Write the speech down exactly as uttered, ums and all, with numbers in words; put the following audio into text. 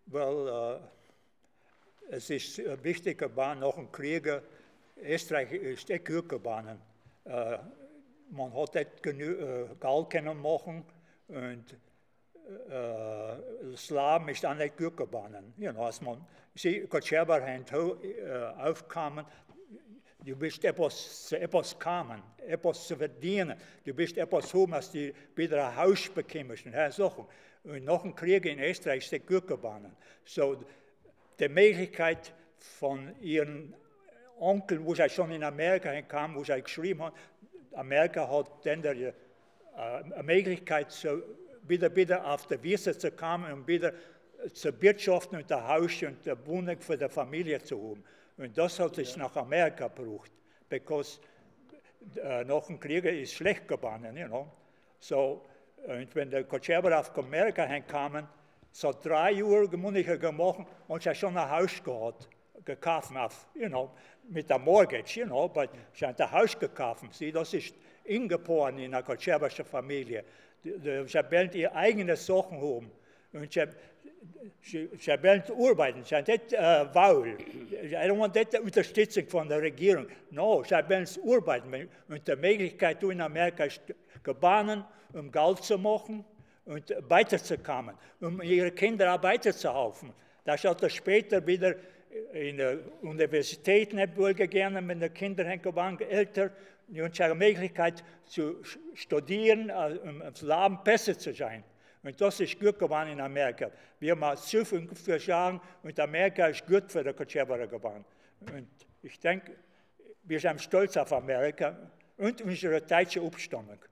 Weil äh, es ist wichtig geworden, nach dem Krieg, Österreich ist echt gut geworden. Äh, man hat nicht genug äh, Geld können machen und äh, das Leben ist auch nicht gut geworden. You know, als man, sie, Kotscherber äh, aufkamen, du bist etwas zu etwas kommen, etwas zu verdienen. Du bist etwas haben, als du wieder ein Haus bekommst und solche Sachen. Und nach dem Krieg in Österreich ist es gut geworden. So, die Möglichkeit von ihren Onkel, wo sie schon in Amerika hinkamen, wo sie geschrieben haben, Amerika hat dann die, äh, eine Möglichkeit, so wieder, wieder auf die Wiese zu kommen und wieder zu wirtschaften und ein Haus und eine Wohnung für die Familie zu haben. Und das hat es ja. nach Amerika gebraucht, because äh, nach dem Krieg ist schlecht geworden, you know. So, und wenn der Kotscherber auf Amerika hinkamen, so drei Jahre gemundiger gemacht und sie schon ein Haus gehabt, gekauft, auf, you know, mit der Mortgage, you know, aber sie haben ein Haus gekauft. Sie, das ist ingeboren in einer Kotscherberschen Familie. Sie wollen ihre eigenen Sachen haben. Und sie, sie, sie wollen arbeiten, sie haben nicht äh, Wahl. I don't want nicht die Unterstützung von der Regierung. No, sie wollen arbeiten. Und die Möglichkeit in Amerika ist geboren, um Geld zu machen und weiterzukommen, um ihre Kinder auch weiterzuhelfen. Das hat er später wieder in der Universität nicht wohl gegangen, wenn die Kinder waren älter, und sie haben die Möglichkeit zu studieren, um das Leben besser zu sein. Und das ist gut geworden in Amerika. Wir haben zu viel für sagen, und Amerika ist gut für die Kotscherber geworden. Und ich denke, wir sind stolz auf Amerika und unsere deutsche Abstammung.